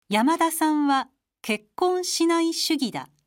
山田さんは結婚しない主義だ。